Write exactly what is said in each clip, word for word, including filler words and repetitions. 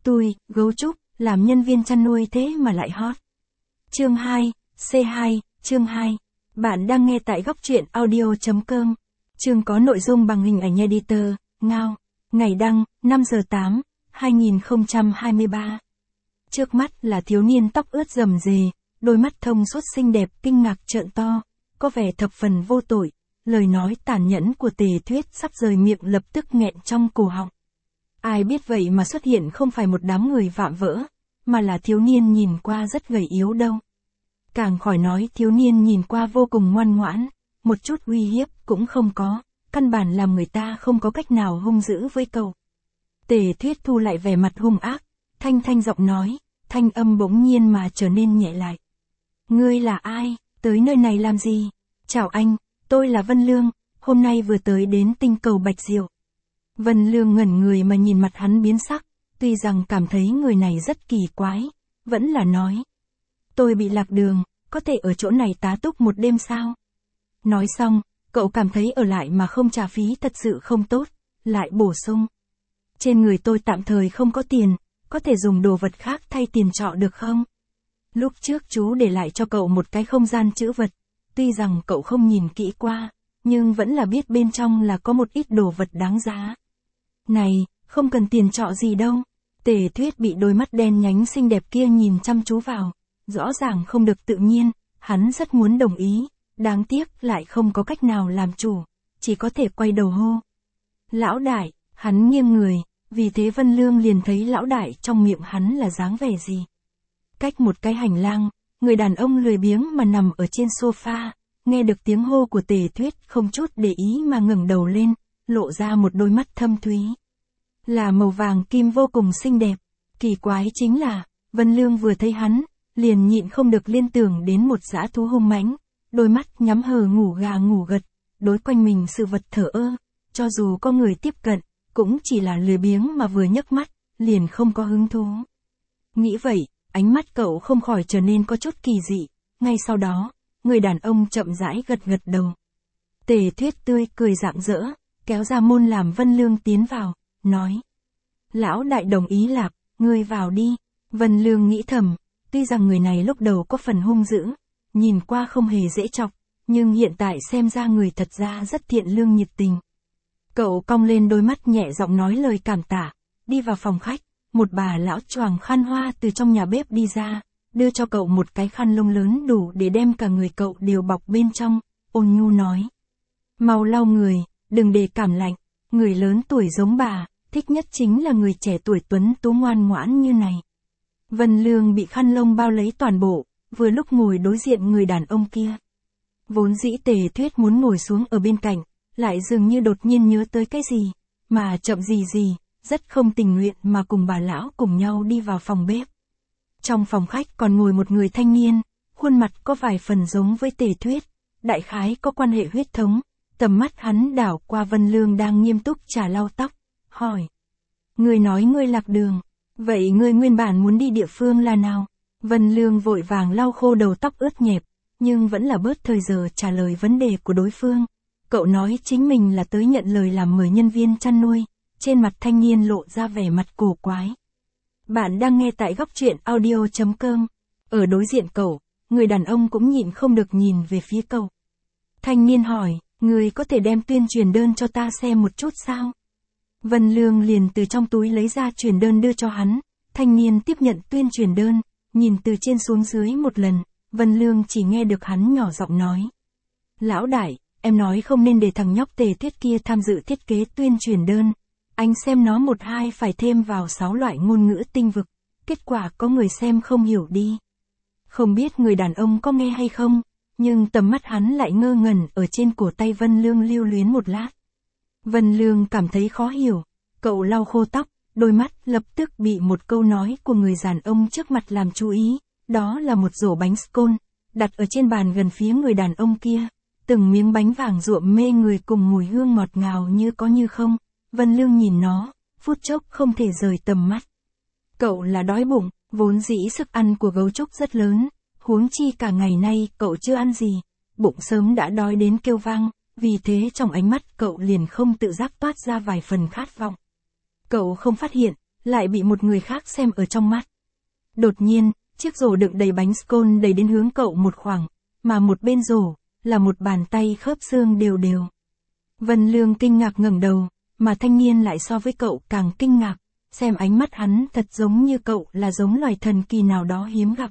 Tôi, gấu trúc, làm nhân viên chăn nuôi thế mà lại hot. Chương hai, xê hai, chương hai. Bạn đang nghe tại góc truyện audio chấm com. Chương có nội dung bằng hình ảnh editor, Ngao. Ngày đăng, năm giờ tám, hai nghìn không trăm hai mươi ba. Trước mắt là thiếu niên tóc ướt rầm rề, đôi mắt thông suốt xinh đẹp kinh ngạc trợn to, có vẻ thập phần vô tội. Lời nói tàn nhẫn của Tề Thuyết sắp rời miệng lập tức nghẹn trong cổ họng. Ai biết vậy mà xuất hiện không phải một đám người vạm vỡ, mà là thiếu niên nhìn qua rất gầy yếu đâu. Càng khỏi nói thiếu niên nhìn qua vô cùng ngoan ngoãn, một chút uy hiếp cũng không có, căn bản làm người ta không có cách nào hung dữ với cậu. Tề Thuyết thu lại vẻ mặt hung ác, thanh thanh giọng nói, thanh âm bỗng nhiên mà trở nên nhẹ lại. Ngươi là ai, tới nơi này làm gì? Chào anh, tôi là Vân Lương, hôm nay vừa tới đến tinh cầu Bạch Diệu. Vân Lương ngẩn người mà nhìn mặt hắn biến sắc, tuy rằng cảm thấy người này rất kỳ quái, vẫn là nói. Tôi bị lạc đường, có thể ở chỗ này tá túc một đêm sao? Nói xong, cậu cảm thấy ở lại mà không trả phí thật sự không tốt, lại bổ sung. Trên người tôi tạm thời không có tiền, có thể dùng đồ vật khác thay tiền trọ được không? Lúc trước chú để lại cho cậu một cái không gian trữ vật, tuy rằng cậu không nhìn kỹ qua, nhưng vẫn là biết bên trong là có một ít đồ vật đáng giá. Này, không cần tiền trọ gì đâu. Tề Thuyết bị đôi mắt đen nhánh xinh đẹp kia nhìn chăm chú vào, rõ ràng không được tự nhiên, hắn rất muốn đồng ý, đáng tiếc lại không có cách nào làm chủ, chỉ có thể quay đầu hô. Lão đại, hắn nghiêng người, vì thế Vân Lương liền thấy lão đại trong miệng hắn là dáng vẻ gì. Cách một cái hành lang, người đàn ông lười biếng mà nằm ở trên sofa, nghe được tiếng hô của Tề Thuyết không chút để ý mà ngẩng đầu lên, lộ ra một đôi mắt thâm thúy. Là màu vàng kim vô cùng xinh đẹp, kỳ quái chính là, Vân Lương vừa thấy hắn, liền nhịn không được liên tưởng đến một dã thú hung mãnh, đôi mắt nhắm hờ ngủ gà ngủ gật, đối quanh mình sự vật thờ ơ, cho dù có người tiếp cận, cũng chỉ là lười biếng mà vừa nhấc mắt, liền không có hứng thú. Nghĩ vậy, ánh mắt cậu không khỏi trở nên có chút kỳ dị, ngay sau đó, người đàn ông chậm rãi gật gật đầu. Tề Thuyết tươi cười rạng rỡ, kéo ra môn làm Vân Lương tiến vào, nói. Lão đại đồng ý lạc, ngươi vào đi. Vân Lương nghĩ thầm, tuy rằng người này lúc đầu có phần hung dữ, nhìn qua không hề dễ chọc, nhưng hiện tại xem ra người thật ra rất thiện lương nhiệt tình. Cậu cong lên đôi mắt nhẹ giọng nói lời cảm tạ, đi vào phòng khách, một bà lão choàng khăn hoa từ trong nhà bếp đi ra, đưa cho cậu một cái khăn lông lớn đủ để đem cả người cậu đều bọc bên trong, ôn nhu nói. Mau lau người, đừng để cảm lạnh, người lớn tuổi giống bà, thích nhất chính là người trẻ tuổi tuấn tú ngoan ngoãn như này. Vân Lương bị khăn lông bao lấy toàn bộ, vừa lúc ngồi đối diện người đàn ông kia. Vốn dĩ Tề Thuyết muốn ngồi xuống ở bên cạnh, lại dường như đột nhiên nhớ tới cái gì, mà chậm gì gì, rất không tình nguyện mà cùng bà lão cùng nhau đi vào phòng bếp. Trong phòng khách còn ngồi một người thanh niên, khuôn mặt có vài phần giống với Tề Thuyết, đại khái có quan hệ huyết thống, tầm mắt hắn đảo qua Vân Lương đang nghiêm túc chà lau tóc, hỏi. Ngươi nói ngươi lạc đường, vậy ngươi nguyên bản muốn đi địa phương là nào? Vân Lương vội vàng lau khô đầu tóc ướt nhẹp, nhưng vẫn là bớt thời giờ trả lời vấn đề của đối phương. Cậu nói chính mình là tới nhận lời làm mời nhân viên chăn nuôi, trên mặt thanh niên lộ ra vẻ mặt cổ quái. Bạn đang nghe tại góc truyện audio chấm com. Ở đối diện cậu, người đàn ông cũng nhịn không được nhìn về phía cậu. Thanh niên hỏi, người có thể đem tuyên truyền đơn cho ta xem một chút sao? Vân Lương liền từ trong túi lấy ra truyền đơn đưa cho hắn, thanh niên tiếp nhận tuyên truyền đơn, nhìn từ trên xuống dưới một lần, Vân Lương chỉ nghe được hắn nhỏ giọng nói. Lão đại, em nói không nên để thằng nhóc Tề Thuyết kia tham dự thiết kế tuyên truyền đơn, anh xem nó một hai phải thêm vào sáu loại ngôn ngữ tinh vực, kết quả có người xem không hiểu đi. Không biết người đàn ông có nghe hay không, nhưng tầm mắt hắn lại ngơ ngẩn ở trên cổ tay Vân Lương lưu luyến một lát. Vân Lương cảm thấy khó hiểu, cậu lau khô tóc, đôi mắt lập tức bị một câu nói của người đàn ông trước mặt làm chú ý, đó là một rổ bánh scone, đặt ở trên bàn gần phía người đàn ông kia, từng miếng bánh vàng ruộm mê người cùng mùi hương ngọt ngào như có như không, Vân Lương nhìn nó, phút chốc không thể rời tầm mắt. Cậu là đói bụng, vốn dĩ sức ăn của gấu trúc rất lớn, huống chi cả ngày nay cậu chưa ăn gì, bụng sớm đã đói đến kêu vang, vì thế trong ánh mắt cậu liền không tự giác toát ra vài phần khát vọng. Cậu không phát hiện, lại bị một người khác xem ở trong mắt. Đột nhiên, chiếc rổ đựng đầy bánh scone đầy đến hướng cậu một khoảng, mà một bên rổ, là một bàn tay khớp xương đều đều. Vân Lương kinh ngạc ngẩng đầu, mà thanh niên lại so với cậu càng kinh ngạc, xem ánh mắt hắn thật giống như cậu là giống loài thần kỳ nào đó hiếm gặp.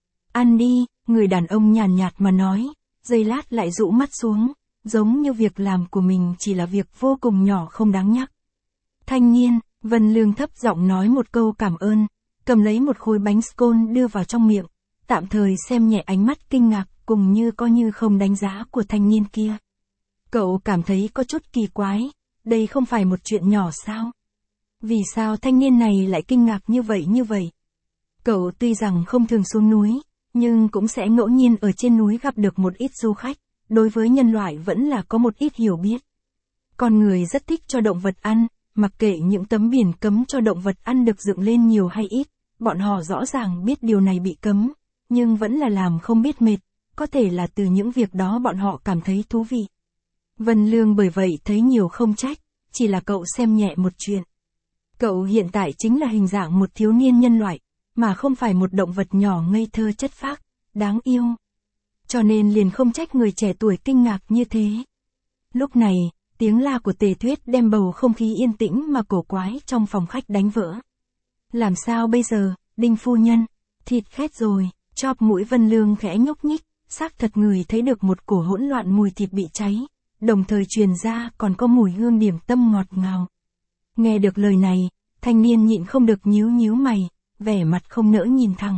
Ăn đi, người đàn ông nhàn nhạt mà nói, giây lát lại rũ mắt xuống, giống như việc làm của mình chỉ là việc vô cùng nhỏ không đáng nhắc. Thanh niên, Vân Lương thấp giọng nói một câu cảm ơn, cầm lấy một khối bánh scone đưa vào trong miệng, tạm thời xem nhẹ ánh mắt kinh ngạc cùng như có như không đánh giá của thanh niên kia. Cậu cảm thấy có chút kỳ quái, đây không phải một chuyện nhỏ sao? Vì sao thanh niên này lại kinh ngạc như vậy như vậy? Cậu tuy rằng không thường xuống núi, nhưng cũng sẽ ngẫu nhiên ở trên núi gặp được một ít du khách, đối với nhân loại vẫn là có một ít hiểu biết. Con người rất thích cho động vật ăn, mặc kệ những tấm biển cấm cho động vật ăn được dựng lên nhiều hay ít, bọn họ rõ ràng biết điều này bị cấm, nhưng vẫn là làm không biết mệt, có thể là từ những việc đó bọn họ cảm thấy thú vị. Vân Lương bởi vậy thấy nhiều không trách, chỉ là cậu xem nhẹ một chuyện. Cậu hiện tại chính là hình dạng một thiếu niên nhân loại, mà không phải một động vật nhỏ ngây thơ chất phác, đáng yêu. Cho nên liền không trách người trẻ tuổi kinh ngạc như thế. Lúc này, tiếng la của Tề Thuyết đem bầu không khí yên tĩnh mà cổ quái trong phòng khách đánh vỡ. Làm sao bây giờ, Đinh phu nhân, thịt khét rồi, chóp mũi Vân Lương khẽ nhúc nhích, xác thật người thấy được một cổ hỗn loạn mùi thịt bị cháy, đồng thời truyền ra còn có mùi hương điểm tâm ngọt ngào. Nghe được lời này, thanh niên nhịn không được nhíu nhíu mày, vẻ mặt không nỡ nhìn thẳng.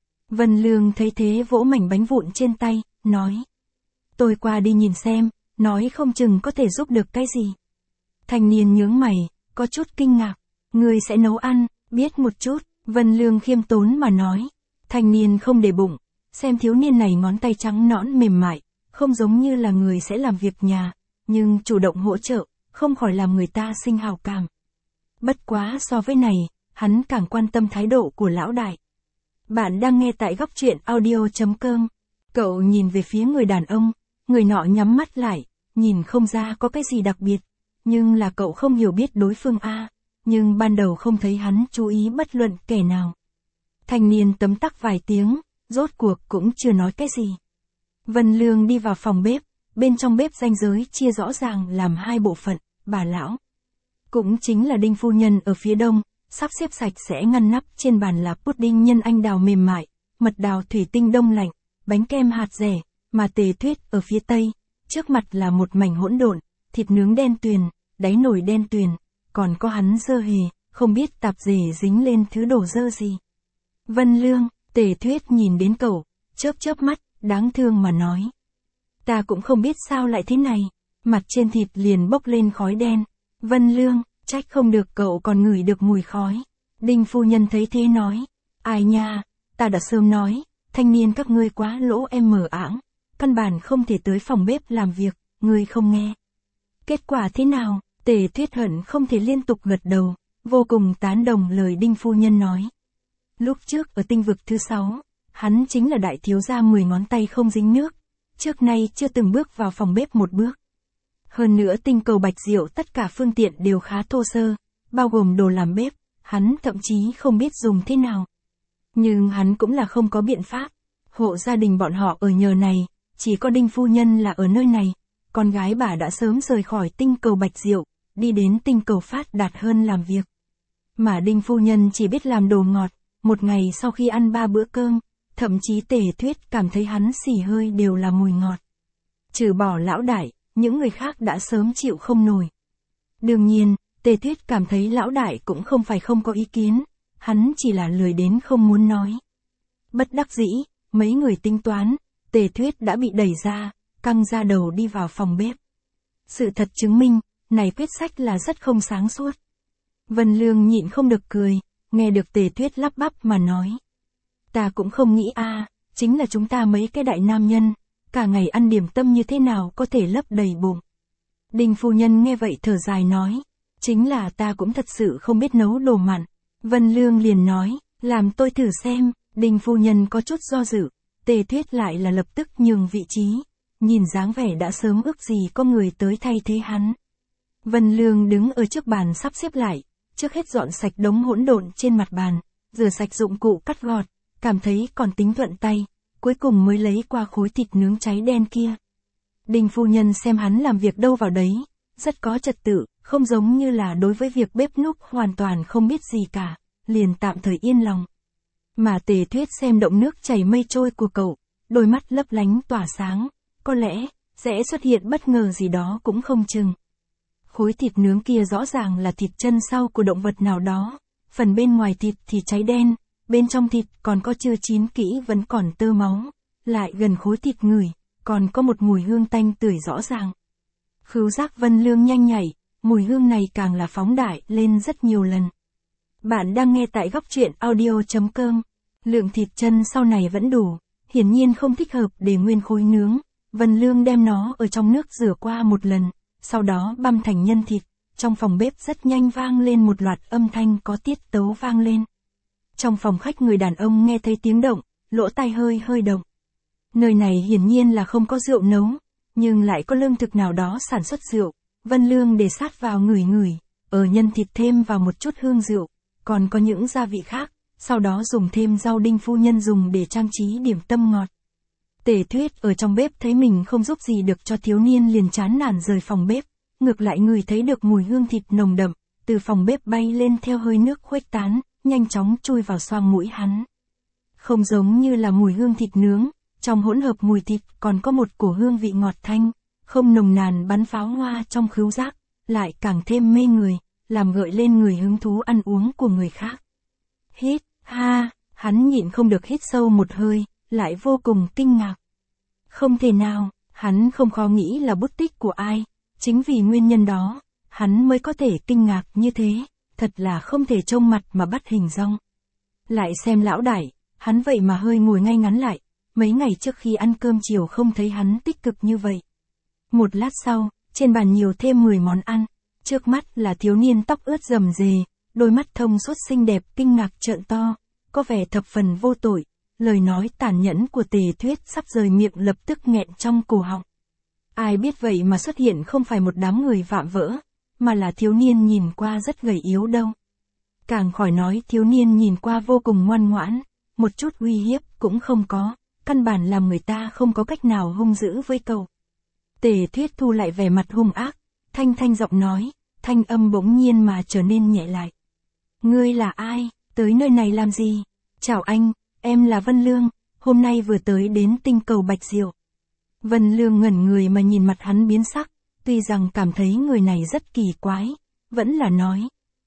Vân Lương thấy thế vỗ mảnh bánh vụn trên tay, nói. Tôi qua đi nhìn xem, nói không chừng có thể giúp được cái gì. Thanh niên nhướng mày, có chút kinh ngạc. Người sẽ nấu ăn, biết một chút, Vân Lương khiêm tốn mà nói. Thanh niên không để bụng, xem thiếu niên này ngón tay trắng nõn mềm mại, không giống như là người sẽ làm việc nhà, nhưng chủ động hỗ trợ, không khỏi làm người ta sinh hào cảm. Bất quá so với này, hắn càng quan tâm thái độ của lão đại. Bạn đang nghe tại góc truyện audio chấm com. Cậu nhìn về phía người đàn ông, người nọ nhắm mắt lại, nhìn không ra có cái gì đặc biệt, nhưng là cậu không hiểu biết đối phương a, nhưng ban đầu không thấy hắn chú ý bất luận kẻ nào. Thanh niên tấm tắc vài tiếng, rốt cuộc cũng chưa nói cái gì. Vân Lương đi vào phòng bếp, bên trong bếp ranh giới chia rõ ràng làm hai bộ phận, bà lão. Cũng chính là Đinh phu nhân ở phía đông, sắp xếp sạch sẽ ngăn nắp trên bàn là pudding nhân anh đào mềm mại, mật đào thủy tinh đông lạnh, bánh kem hạt dẻ, mà Tề Thuyết ở phía tây, trước mặt là một mảnh hỗn độn, thịt nướng đen tuyền, đáy nồi đen tuyền, còn có hắn dơ hề, không biết tạp dề dính lên thứ đồ dơ gì. Vân Lương, Tề Thuyết nhìn đến cậu, chớp chớp mắt, đáng thương mà nói. Ta cũng không biết sao lại thế này, mặt trên thịt liền bốc lên khói đen. Vân Lương, trách không được cậu còn ngửi được mùi khói. Đinh phu nhân thấy thế nói, ai nha, ta đã sớm nói, thanh niên các ngươi quá lỗ em mở ảng, căn bản không thể tới phòng bếp làm việc, ngươi không nghe. Kết quả thế nào? Tề Thuyết hận không thể liên tục gật đầu, vô cùng tán đồng lời Đinh phu nhân nói. Lúc trước ở tinh vực thứ sáu, hắn chính là đại thiếu gia mười ngón tay không dính nước, trước nay chưa từng bước vào phòng bếp một bước. Hơn nữa tinh cầu Bạch Diệu tất cả phương tiện đều khá thô sơ, bao gồm đồ làm bếp, hắn thậm chí không biết dùng thế nào. Nhưng hắn cũng là không có biện pháp, hộ gia đình bọn họ ở nhờ này, chỉ có Đinh phu nhân là ở nơi này, con gái bà đã sớm rời khỏi tinh cầu Bạch Diệu, đi đến tinh cầu Phát Đạt hơn làm việc. Mà Đinh phu nhân chỉ biết làm đồ ngọt, một ngày sau khi ăn ba bữa cơm, thậm chí Tề Thuyết cảm thấy hắn xì hơi đều là mùi ngọt. Trừ bỏ lão đại, những người khác đã sớm chịu không nổi. Đương nhiên, Tề Thuyết cảm thấy lão đại cũng không phải không có ý kiến, hắn chỉ là lười đến không muốn nói. Bất đắc dĩ, mấy người tính toán, Tề Thuyết đã bị đẩy ra, căng ra đầu đi vào phòng bếp. Sự thật chứng minh, này quyết sách là rất không sáng suốt. Vân Lương nhịn không được cười, nghe được Tề Thuyết lắp bắp mà nói. Ta cũng không nghĩ a, à, chính là chúng ta mấy cái đại nam nhân, cả ngày ăn điểm tâm như thế nào có thể lấp đầy bụng. Đinh phu nhân nghe vậy thở dài nói, chính là ta cũng thật sự không biết nấu đồ mặn. Vân Lương liền nói, làm tôi thử xem. Đinh phu nhân có chút do dự, Tề Thuyết lại là lập tức nhường vị trí, nhìn dáng vẻ đã sớm ước gì có người tới thay thế hắn. Vân Lương đứng ở trước bàn sắp xếp lại, trước hết dọn sạch đống hỗn độn trên mặt bàn, rửa sạch dụng cụ cắt gọt, cảm thấy còn tính thuận tay, cuối cùng mới lấy qua khối thịt nướng cháy đen kia. Đinh phu nhân xem hắn làm việc đâu vào đấy, rất có trật tự, không giống như là đối với việc bếp núc hoàn toàn không biết gì cả, liền tạm thời yên lòng. Mà Tề Thuyết xem động nước chảy mây trôi của cậu, đôi mắt lấp lánh tỏa sáng, có lẽ, sẽ xuất hiện bất ngờ gì đó cũng không chừng. Khối thịt nướng kia rõ ràng là thịt chân sau của động vật nào đó, phần bên ngoài thịt thì cháy đen, bên trong thịt còn có chưa chín kỹ vẫn còn tơ máu, lại gần khối thịt ngửi, còn có một mùi hương tanh tưởi rõ ràng. Khứu giác Vân Lương nhanh nhảy, mùi hương này càng là phóng đại lên rất nhiều lần. Bạn đang nghe tại góc truyện audio chấm com. Lượng thịt chân sau này vẫn đủ, hiển nhiên không thích hợp để nguyên khối nướng. Vân Lương đem nó ở trong nước rửa qua một lần, sau đó băm thành nhân thịt. Trong phòng bếp rất nhanh vang lên một loạt âm thanh có tiết tấu vang lên. Trong phòng khách người đàn ông nghe thấy tiếng động, lỗ tai hơi hơi động. Nơi này hiển nhiên là không có rượu nấu, nhưng lại có lương thực nào đó sản xuất rượu. Vân Lương để sát vào ngửi ngửi, ở nhân thịt thêm vào một chút hương rượu, còn có những gia vị khác, sau đó dùng thêm rau Đinh phu nhân dùng để trang trí điểm tâm ngọt. Tề Thuyết ở trong bếp thấy mình không giúp gì được cho thiếu niên liền chán nản rời phòng bếp, ngược lại ngửi thấy được mùi hương thịt nồng đậm, từ phòng bếp bay lên theo hơi nước khuếch tán, nhanh chóng chui vào xoang mũi hắn. Không giống như là mùi hương thịt nướng, trong hỗn hợp mùi thịt còn có một cổ hương vị ngọt thanh, không nồng nàn bắn pháo hoa trong khứu giác, lại càng thêm mê người, làm gợi lên người hứng thú ăn uống của người khác. Hít, ha, hắn nhịn không được hít sâu một hơi, lại vô cùng kinh ngạc. Không thể nào, hắn không khó nghĩ là bút tích của ai, chính vì nguyên nhân đó, hắn mới có thể kinh ngạc như thế, thật là không thể trông mặt mà bắt hình dong. Lại xem lão đại, hắn vậy mà hơi ngồi ngay ngắn lại, mấy ngày trước khi ăn cơm chiều không thấy hắn tích cực như vậy. Một lát sau, trên bàn nhiều thêm mười món ăn, trước mắt là thiếu niên tóc ướt rầm rề, đôi mắt thông suốt xinh đẹp kinh ngạc trợn to, có vẻ thập phần vô tội, lời nói tàn nhẫn của Tề Thuyết sắp rời miệng lập tức nghẹn trong cổ họng. Ai biết vậy mà xuất hiện không phải một đám người vạm vỡ, mà là thiếu niên nhìn qua rất gầy yếu đâu. Càng khỏi nói thiếu niên nhìn qua vô cùng ngoan ngoãn, một chút uy hiếp cũng không có, căn bản làm người ta không có cách nào hung dữ với cậu. Tề Thuyết thu lại vẻ mặt hung ác, thanh thanh giọng nói, thanh âm bỗng nhiên mà trở nên nhẹ lại. Ngươi là ai, tới nơi này làm gì? Chào anh, em là Vân Lương, hôm nay vừa tới đến tinh cầu Bạch Diệu. Vân Lương ngẩn người mà nhìn mặt hắn biến sắc, tuy rằng cảm thấy người này rất kỳ quái, vẫn là nói.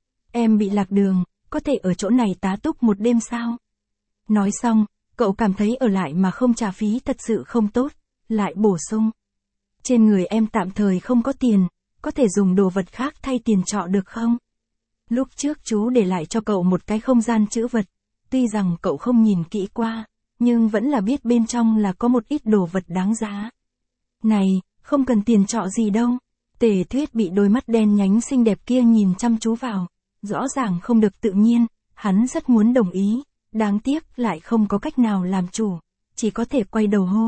Em bị lạc đường, có thể ở chỗ này tá túc một đêm sao? Nói xong, cậu cảm thấy ở lại mà không trả phí thật sự không tốt, lại bổ sung. Trên người em tạm thời không có tiền, có thể dùng đồ vật khác thay tiền trọ được không? Lúc trước chú để lại cho cậu một cái không gian trữ vật, tuy rằng cậu không nhìn kỹ qua, nhưng vẫn là biết bên trong là có một ít đồ vật đáng giá. Này, không cần tiền trọ gì đâu. Tề Thuyết bị đôi mắt đen nhánh xinh đẹp kia nhìn chăm chú vào, rõ ràng không được tự nhiên, hắn rất muốn đồng ý, đáng tiếc lại không có cách nào làm chủ, chỉ có thể quay đầu hô.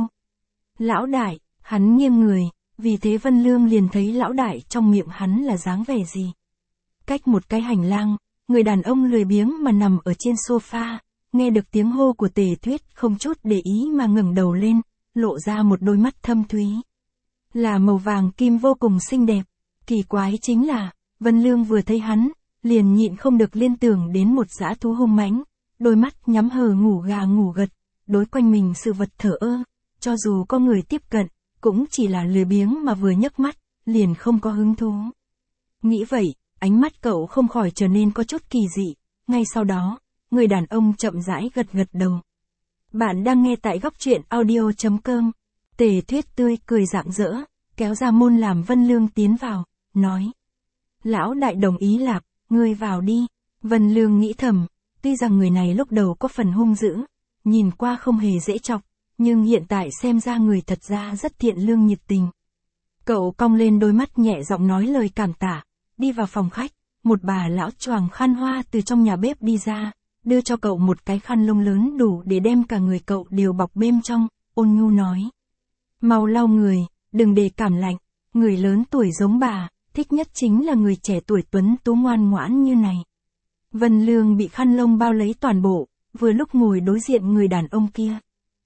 Lão đại, hắn nghiêng người, vì thế Vân Lương liền thấy lão đại trong miệng hắn là dáng vẻ gì. Cách một cái hành lang, người đàn ông lười biếng mà nằm ở trên sofa, nghe được tiếng hô của Tề Thuyết không chút để ý mà ngẩng đầu lên, lộ ra một đôi mắt thâm thúy. Là màu vàng kim vô cùng xinh đẹp, kỳ quái chính là, Vân Lương vừa thấy hắn, liền nhịn không được liên tưởng đến một dã thú hung mãnh, đôi mắt nhắm hờ ngủ gà ngủ gật, đối quanh mình sự vật thờ ơ, cho dù có người tiếp cận, cũng chỉ là lười biếng mà vừa nhấc mắt, liền không có hứng thú. Nghĩ vậy, ánh mắt cậu không khỏi trở nên có chút kỳ dị, ngay sau đó, người đàn ông chậm rãi gật gật đầu. Bạn đang nghe tại góc truyện audio chấm com. Tề Thuyết tươi cười rạng rỡ, kéo ra môn làm Vân Lương tiến vào, nói. Lão đại đồng ý lạc, ngươi vào đi. Vân Lương nghĩ thầm, tuy rằng người này lúc đầu có phần hung dữ, nhìn qua không hề dễ chọc, nhưng hiện tại xem ra người thật ra rất thiện lương nhiệt tình. Cậu cong lên đôi mắt nhẹ giọng nói lời cảm tạ, đi vào phòng khách, một bà lão choàng khăn hoa từ trong nhà bếp đi ra, đưa cho cậu một cái khăn lông lớn đủ để đem cả người cậu đều bọc bên trong, ôn nhu nói. Mau lau người, đừng để cảm lạnh, người lớn tuổi giống bà, thích nhất chính là người trẻ tuổi tuấn tú ngoan ngoãn như này. Vân Lương bị khăn lông bao lấy toàn bộ, vừa lúc ngồi đối diện người đàn ông kia.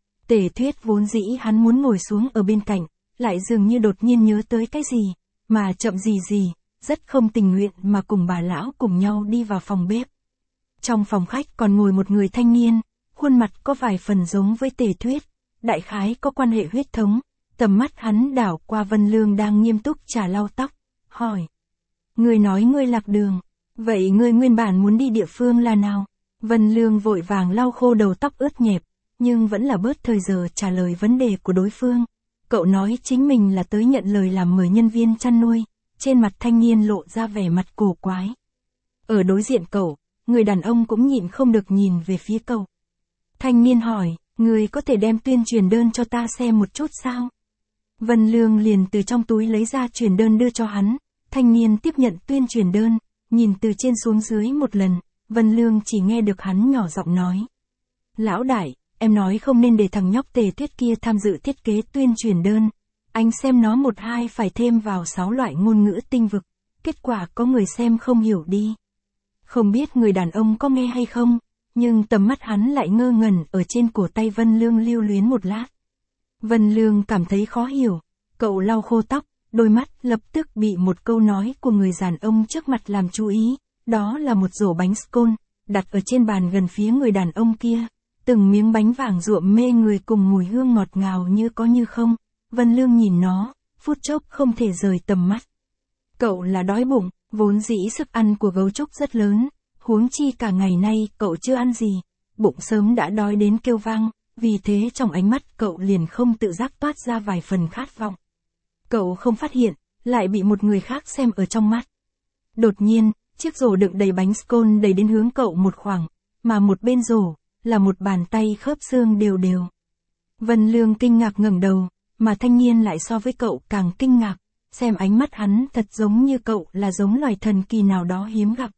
Tề Thuyết vốn dĩ hắn muốn ngồi xuống ở bên cạnh, lại dường như đột nhiên nhớ tới cái gì, mà chậm gì gì, rất không tình nguyện mà cùng bà lão cùng nhau đi vào phòng bếp. Trong phòng khách còn ngồi một người thanh niên, khuôn mặt có vài phần giống với Tề Thuyết, đại khái có quan hệ huyết thống, tầm mắt hắn đảo qua Vân Lương đang nghiêm túc chà lau tóc, hỏi. Ngươi nói ngươi lạc đường, vậy ngươi nguyên bản muốn đi địa phương là nào? Vân Lương vội vàng lau khô đầu tóc ướt nhẹp, nhưng vẫn là bớt thời giờ trả lời vấn đề của đối phương. Cậu nói chính mình là tới nhận lời làm mời nhân viên chăn nuôi, trên mặt thanh niên lộ ra vẻ mặt cổ quái. Ở đối diện cậu, người đàn ông cũng nhịn không được nhìn về phía cậu. Thanh niên hỏi, người có thể đem tuyên truyền đơn cho ta xem một chút sao? Vân Lương liền từ trong túi lấy ra truyền đơn đưa cho hắn, thanh niên tiếp nhận tuyên truyền đơn, nhìn từ trên xuống dưới một lần, Vân Lương chỉ nghe được hắn nhỏ giọng nói. Lão đại, em nói không nên để thằng nhóc Tề Thuyết kia tham dự thiết kế tuyên truyền đơn, anh xem nó một hai phải thêm vào sáu loại ngôn ngữ tinh vực, kết quả có người xem không hiểu đi. Không biết người đàn ông có nghe hay không, nhưng tầm mắt hắn lại ngơ ngẩn ở trên cổ tay Vân Lương lưu luyến một lát. Vân Lương cảm thấy khó hiểu, cậu lau khô tóc, đôi mắt lập tức bị một câu nói của người đàn ông trước mặt làm chú ý, đó là một rổ bánh scone, đặt ở trên bàn gần phía người đàn ông kia, từng miếng bánh vàng ruộm mê người cùng mùi hương ngọt ngào như có như không, Vân Lương nhìn nó, phút chốc không thể rời tầm mắt. Cậu là đói bụng, vốn dĩ sức ăn của gấu trúc rất lớn, huống chi cả ngày nay cậu chưa ăn gì, bụng sớm đã đói đến kêu vang, vì thế trong ánh mắt cậu liền không tự giác toát ra vài phần khát vọng. Cậu không phát hiện, lại bị một người khác xem ở trong mắt. Đột nhiên, chiếc rổ đựng đầy bánh scone đầy đến hướng cậu một khoảng, mà một bên rổ, là một bàn tay khớp xương đều đều. Vân Lương kinh ngạc ngẩng đầu, mà thanh niên lại so với cậu càng kinh ngạc, xem ánh mắt hắn thật giống như cậu là giống loài thần kỳ nào đó hiếm gặp.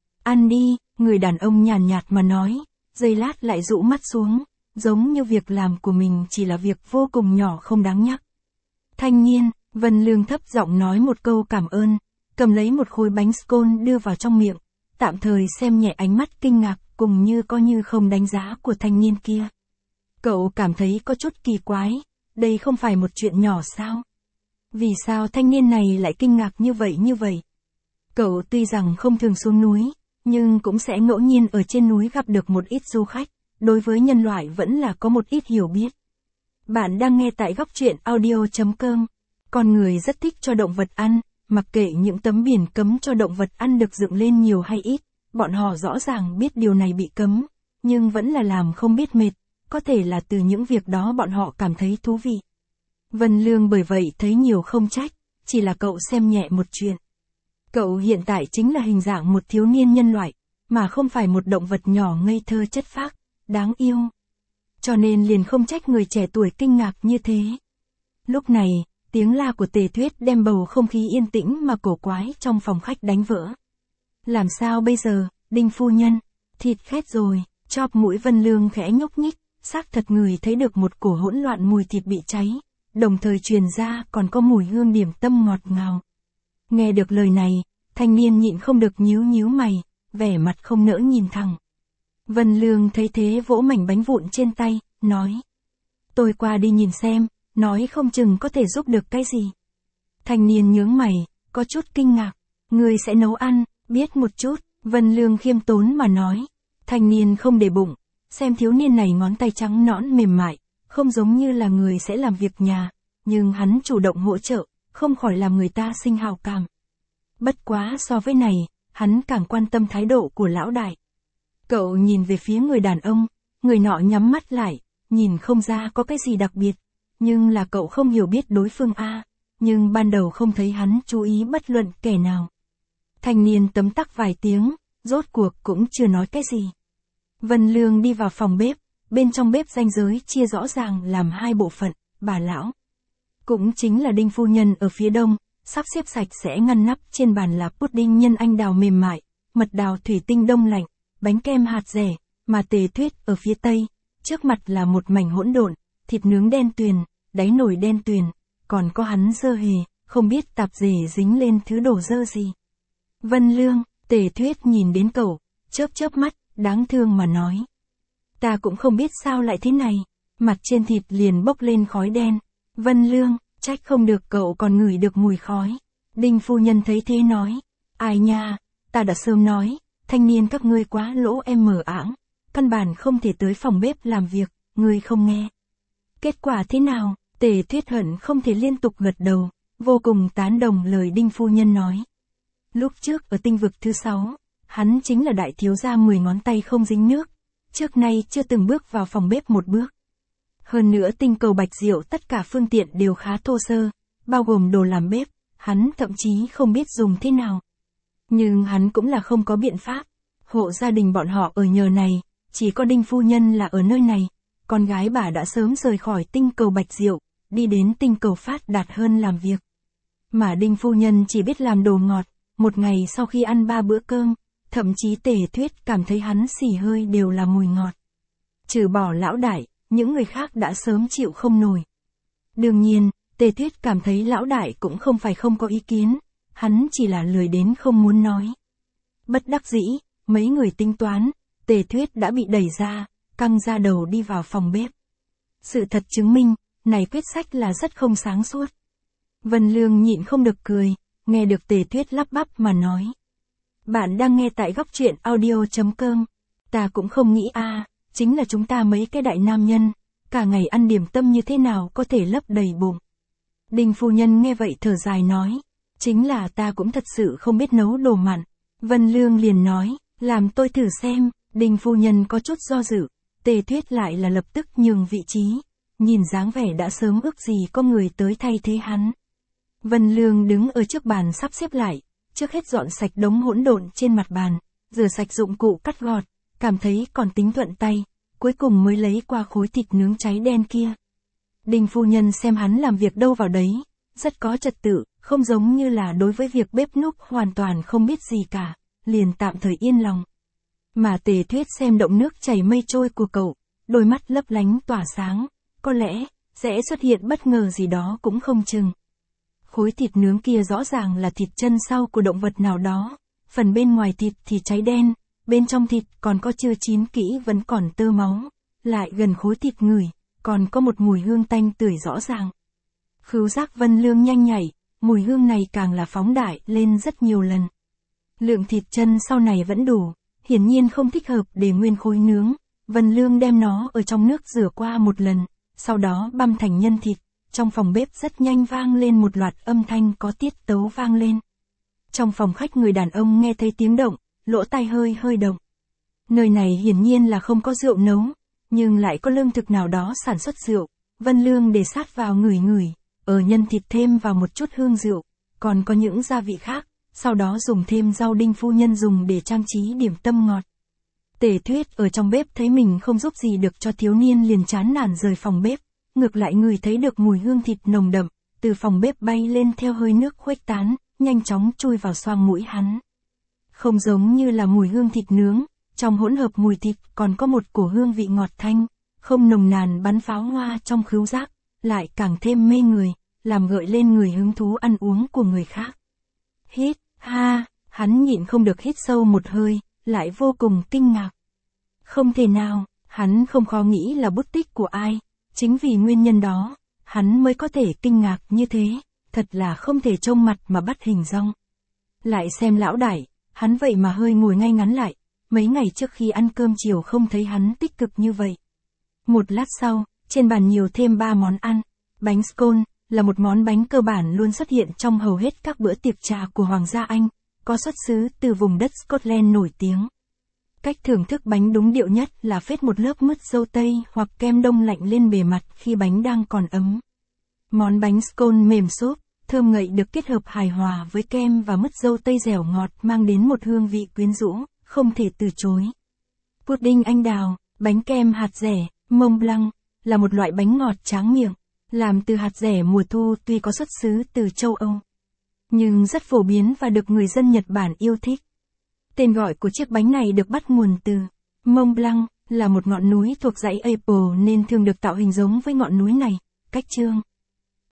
Ăn đi, người đàn ông nhàn nhạt mà nói, giây lát lại rũ mắt xuống, giống như việc làm của mình chỉ là việc vô cùng nhỏ không đáng nhắc. Thanh niên, Vân Lương thấp giọng nói một câu cảm ơn, cầm lấy một khối bánh scone đưa vào trong miệng, tạm thời xem nhẹ ánh mắt kinh ngạc cùng như có như không đánh giá của thanh niên kia. Cậu cảm thấy có chút kỳ quái, đây không phải một chuyện nhỏ sao? Vì sao thanh niên này lại kinh ngạc như vậy như vậy? Cậu tuy rằng không thường xuống núi, nhưng cũng sẽ ngẫu nhiên ở trên núi gặp được một ít du khách, đối với nhân loại vẫn là có một ít hiểu biết. Bạn đang nghe tại góc truyện audio chấm com. Con người rất thích cho động vật ăn, mặc kệ những tấm biển cấm cho động vật ăn được dựng lên nhiều hay ít, bọn họ rõ ràng biết điều này bị cấm, nhưng vẫn là làm không biết mệt, có thể là từ những việc đó bọn họ cảm thấy thú vị. Vân Lương bởi vậy thấy nhiều không trách, chỉ là cậu xem nhẹ một chuyện. Cậu hiện tại chính là hình dạng một thiếu niên nhân loại, mà không phải một động vật nhỏ ngây thơ chất phác, đáng yêu. Cho nên liền không trách người trẻ tuổi kinh ngạc như thế. Lúc này, tiếng la của Tề Thuyết đem bầu không khí yên tĩnh mà cổ quái trong phòng khách đánh vỡ. Làm sao bây giờ, Đinh phu nhân, thịt khét rồi, chóp mũi Vân Lương khẽ nhúc nhích, xác thật người thấy được một cổ hỗn loạn mùi thịt bị cháy, đồng thời truyền ra còn có mùi hương điểm tâm ngọt ngào. Nghe được lời này, thanh niên nhịn không được nhíu nhíu mày, vẻ mặt không nỡ nhìn thẳng. Vân Lương thấy thế vỗ mảnh bánh vụn trên tay, nói. Tôi qua đi nhìn xem, nói không chừng có thể giúp được cái gì. Thanh niên nhướng mày, có chút kinh ngạc. Người sẽ nấu ăn, biết một chút, Vân Lương khiêm tốn mà nói. Thanh niên không để bụng, xem thiếu niên này ngón tay trắng nõn mềm mại, không giống như là người sẽ làm việc nhà, nhưng hắn chủ động hỗ trợ, không khỏi làm người ta sinh hào cảm. Bất quá so với này, hắn càng quan tâm thái độ của lão đại. Cậu nhìn về phía người đàn ông, người nọ nhắm mắt lại, nhìn không ra có cái gì đặc biệt, nhưng là cậu không hiểu biết đối phương a, nhưng ban đầu không thấy hắn chú ý bất luận kẻ nào. Thanh niên tấm tắc vài tiếng, rốt cuộc cũng chưa nói cái gì. Vân Lương đi vào phòng bếp, bên trong bếp ranh giới chia rõ ràng làm hai bộ phận, bà lão. Cũng chính là Đinh phu nhân ở phía đông, sắp xếp sạch sẽ ngăn nắp trên bàn là pudding nhân anh đào mềm mại, mật đào thủy tinh đông lạnh, bánh kem hạt dẻ, mà Tề Thuyết ở phía tây, trước mặt là một mảnh hỗn độn, thịt nướng đen tuyền, đáy nồi đen tuyền, còn có hắn dơ hề, không biết tạp dề dính lên thứ đồ dơ gì. Vân Lương, Tề Thuyết nhìn đến cậu, chớp chớp mắt, đáng thương mà nói. Ta cũng không biết sao lại thế này, mặt trên thịt liền bốc lên khói đen. Vân Lương, trách không được cậu còn ngửi được mùi khói. Đinh phu nhân thấy thế nói, ai nha, ta đã sớm nói, thanh niên các ngươi quá lỗ em mở ảng, căn bản không thể tới phòng bếp làm việc, ngươi không nghe. Kết quả thế nào? Tề Thuyết hận không thể liên tục gật đầu, vô cùng tán đồng lời Đinh phu nhân nói. Lúc trước ở tinh vực thứ sáu, hắn chính là đại thiếu gia mười ngón tay không dính nước, trước nay chưa từng bước vào phòng bếp một bước. Hơn nữa tinh cầu bạch diệu tất cả phương tiện đều khá thô sơ, bao gồm đồ làm bếp, hắn thậm chí không biết dùng thế nào. Nhưng hắn cũng là không có biện pháp, hộ gia đình bọn họ ở nhờ này, chỉ có Đinh phu nhân là ở nơi này, con gái bà đã sớm rời khỏi tinh cầu bạch diệu, đi đến tinh cầu phát đạt hơn làm việc. Mà Đinh phu nhân chỉ biết làm đồ ngọt, một ngày sau khi ăn ba bữa cơm, thậm chí Tề Thuyết cảm thấy hắn xì hơi đều là mùi ngọt. Trừ bỏ lão đại, những người khác đã sớm chịu không nổi. Đương nhiên, Tề Thuyết cảm thấy lão đại cũng không phải không có ý kiến, hắn chỉ là lười đến không muốn nói. Bất đắc dĩ, mấy người tính toán, Tề Thuyết đã bị đẩy ra, căng ra đầu đi vào phòng bếp. Sự thật chứng minh, này quyết sách là rất không sáng suốt. Vân Lương nhịn không được cười, nghe được Tề Thuyết lắp bắp mà nói. Bạn đang nghe tại góc truyện audio chấm com. Ta cũng không nghĩ a, à, chính là chúng ta mấy cái đại nam nhân, cả ngày ăn điểm tâm như thế nào có thể lấp đầy bụng. Đinh phu nhân nghe vậy thở dài nói, chính là ta cũng thật sự không biết nấu đồ mặn. Vân Lương liền nói, làm tôi thử xem. Đinh phu nhân có chút do dự, Tề Thuyết lại là lập tức nhường vị trí, nhìn dáng vẻ đã sớm ước gì có người tới thay thế hắn. Vân Lương đứng ở trước bàn sắp xếp lại, trước hết dọn sạch đống hỗn độn trên mặt bàn, rửa sạch dụng cụ cắt gọt, cảm thấy còn tính thuận tay, cuối cùng mới lấy qua khối thịt nướng cháy đen kia. Đinh phu nhân xem hắn làm việc đâu vào đấy, rất có trật tự, không giống như là đối với việc bếp núc hoàn toàn không biết gì cả, liền tạm thời yên lòng. Mà Tề Thuyết xem động nước chảy mây trôi của cậu, đôi mắt lấp lánh tỏa sáng, có lẽ, sẽ xuất hiện bất ngờ gì đó cũng không chừng. Khối thịt nướng kia rõ ràng là thịt chân sau của động vật nào đó, phần bên ngoài thịt thì cháy đen, bên trong thịt còn có chưa chín kỹ vẫn còn tơ máu, lại gần khối thịt ngửi, còn có một mùi hương tanh tưởi rõ ràng. Khứu giác Vân Lương nhanh nhảy, mùi hương này càng là phóng đại lên rất nhiều lần. Lượng thịt chân sau này vẫn đủ, hiển nhiên không thích hợp để nguyên khối nướng, Vân Lương đem nó ở trong nước rửa qua một lần, sau đó băm thành nhân thịt, trong phòng bếp rất nhanh vang lên một loạt âm thanh có tiết tấu vang lên. Trong phòng khách người đàn ông nghe thấy tiếng động, lỗ tai hơi hơi động. Nơi này hiển nhiên là không có rượu nấu, nhưng lại có lương thực nào đó sản xuất rượu, Vân Lương để sát vào ngửi ngửi, ở nhân thịt thêm vào một chút hương rượu, còn có những gia vị khác, sau đó dùng thêm rau Đinh phu nhân dùng để trang trí điểm tâm ngọt. Tề Thuyết ở trong bếp thấy mình không giúp gì được cho thiếu niên liền chán nản rời phòng bếp, ngược lại người thấy được mùi hương thịt nồng đậm, từ phòng bếp bay lên theo hơi nước khuếch tán, nhanh chóng chui vào xoang mũi hắn. Không giống như là mùi hương thịt nướng, trong hỗn hợp mùi thịt còn có một cổ hương vị ngọt thanh, không nồng nàn bắn pháo hoa trong khứu giác, lại càng thêm mê người, làm gợi lên người hứng thú ăn uống của người khác. Hít, ha, hắn nhịn không được hít sâu một hơi, lại vô cùng kinh ngạc. Không thể nào, hắn không khó nghĩ là bút tích của ai, chính vì nguyên nhân đó, hắn mới có thể kinh ngạc như thế, thật là không thể trông mặt mà bắt hình dong. Lại xem lão đại, hắn vậy mà hơi ngồi ngay ngắn lại, mấy ngày trước khi ăn cơm chiều không thấy hắn tích cực như vậy. Một lát sau, trên bàn nhiều thêm ba món ăn, bánh scone, là một món bánh cơ bản luôn xuất hiện trong hầu hết các bữa tiệc trà của Hoàng gia Anh, có xuất xứ từ vùng đất Scotland nổi tiếng. Cách thưởng thức bánh đúng điệu nhất là phết một lớp mứt dâu tây hoặc kem đông lạnh lên bề mặt khi bánh đang còn ấm. Món bánh scone mềm xốp, thơm ngậy được kết hợp hài hòa với kem và mứt dâu tây dẻo ngọt mang đến một hương vị quyến rũ, không thể từ chối. Pudding anh đào, bánh kem hạt dẻ, Mont Blanc, là một loại bánh ngọt tráng miệng, làm từ hạt dẻ mùa thu tuy có xuất xứ từ châu Âu, nhưng rất phổ biến và được người dân Nhật Bản yêu thích. Tên gọi của chiếc bánh này được bắt nguồn từ Mont Blanc, là một ngọn núi thuộc dãy Alps nên thường được tạo hình giống với ngọn núi này. Cách chương